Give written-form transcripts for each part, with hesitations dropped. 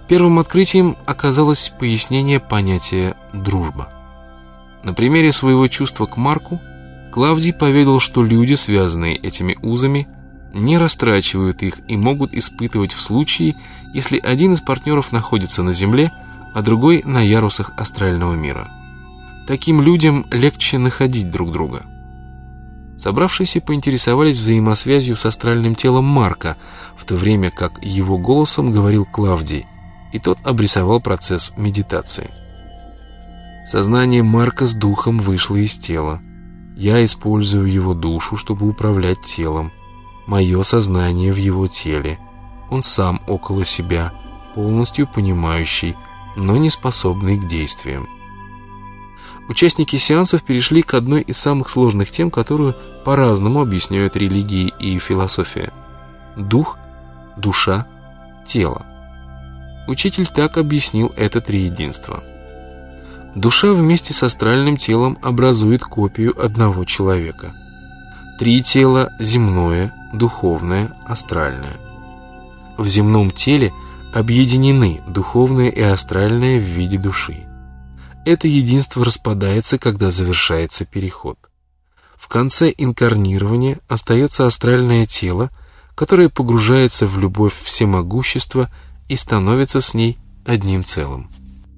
Первым открытием оказалось пояснение понятия «дружба». На примере своего чувства к Марку Клавдий поведал, что люди, связанные этими узами, не растрачивают их и могут испытывать в случае, если один из партнеров находится на Земле, а другой на ярусах астрального мира. Таким людям легче находить друг друга. Собравшиеся поинтересовались взаимосвязью с астральным телом Марка, в то время как его голосом говорил Клавдий, и тот обрисовал процесс медитации. Сознание Марка с духом вышло из тела. Я использую его душу, чтобы управлять телом. Мое сознание в его теле. Он сам около себя, полностью понимающий, но не способный к действиям. Участники сеансов перешли к одной из самых сложных тем, которую по-разному объясняют религии и философия. Дух, душа, тело. Учитель так объяснил это триединство. Душа вместе с астральным телом образует копию одного человека. Три тела – земное, духовное, астральное. В земном теле объединены духовное и астральное в виде души. Это единство распадается, когда завершается переход. В конце инкарнирования остается астральное тело, которое погружается в любовь всемогущества и становится с ней одним целым.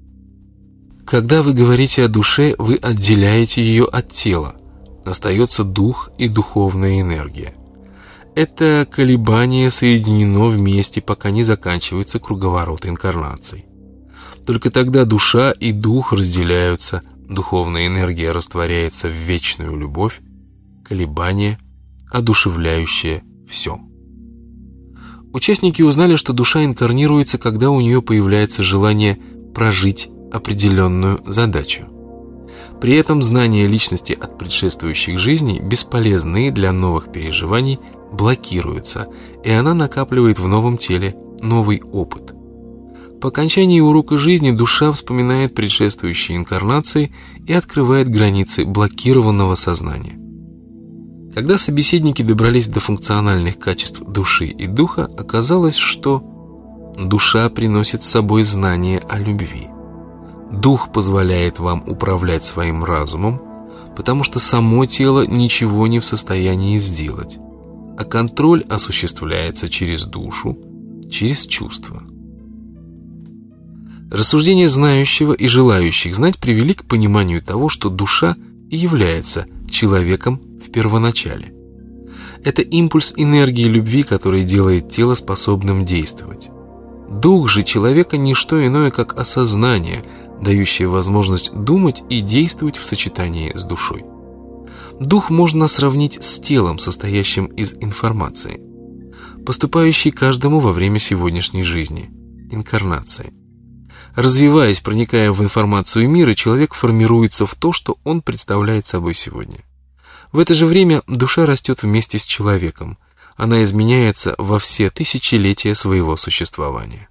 Когда вы говорите о душе, вы отделяете ее от тела. Остается дух и духовная энергия. Это колебание соединено вместе, пока не заканчивается круговорот инкарнаций. Только тогда душа и дух разделяются, духовная энергия растворяется в вечную любовь, колебание, одушевляющее все. Участники узнали, что душа инкарнируется, когда у нее появляется желание прожить определенную задачу. При этом знания личности от предшествующих жизней, бесполезные для новых переживаний, блокируются, и она накапливает в новом теле новый опыт. По окончании урока жизни душа вспоминает предшествующие инкарнации и открывает границы блокированного сознания. Когда собеседники добрались до функциональных качеств души и духа, оказалось, что душа приносит с собой знание о любви. Дух позволяет вам управлять своим разумом, потому что само тело ничего не в состоянии сделать, а контроль осуществляется через душу, через чувства. Рассуждения знающего и желающих знать привели к пониманию того, что душа и является человеком в первоначале. Это импульс энергии любви, который делает тело способным действовать. Дух же человека не что иное, как осознание, дающее возможность думать и действовать в сочетании с душой. Дух можно сравнить с телом, состоящим из информации, поступающей каждому во время сегодняшней жизни, инкарнации. Развиваясь, проникая в информацию мира, человек формируется в то, что он представляет собой сегодня. В это же время душа растет вместе с человеком. Она изменяется во все тысячелетия своего существования.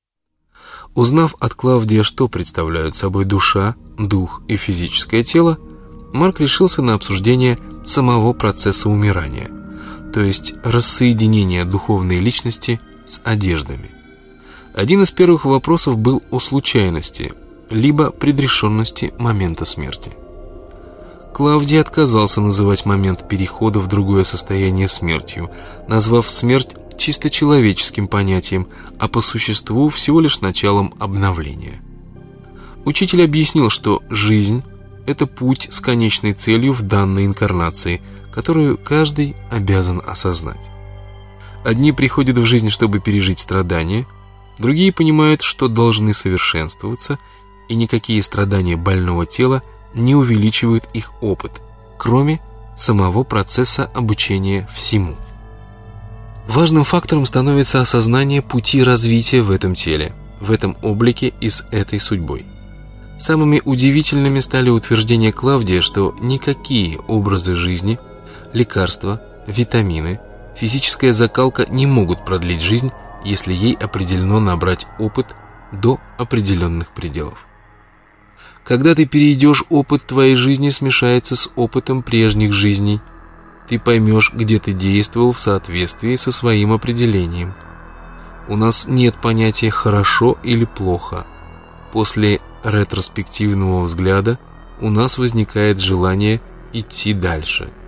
Узнав от Клавдия, что представляют собой душа, дух и физическое тело, Марк решился на обсуждение самого процесса умирания, то есть рассоединения духовной личности с одеждами. Один из первых вопросов был о случайности, либо предрешенности момента смерти. Клавдий отказался называть момент перехода в другое состояние смертью, назвав смерть чисто человеческим понятием, а по существу всего лишь началом обновления. Учитель объяснил, что жизнь – это путь с конечной целью в данной инкарнации, которую каждый обязан осознать. Одни приходят в жизнь, чтобы пережить страдания, другие понимают, что должны совершенствоваться, и никакие страдания больного тела не увеличивают их опыт, кроме самого процесса обучения всему. Важным фактором становится осознание пути развития в этом теле, в этом облике и с этой судьбой. Самыми удивительными стали утверждения Клавдия, что никакие образы жизни, лекарства, витамины, физическая закалка не могут продлить жизнь, если ей определено набрать опыт до определенных пределов. Когда ты перейдешь, опыт твоей жизни смешается с опытом прежних жизней. Ты поймешь, где ты действовал в соответствии со своим определением. У нас нет понятия «хорошо» или «плохо». После ретроспективного взгляда у нас возникает желание идти дальше –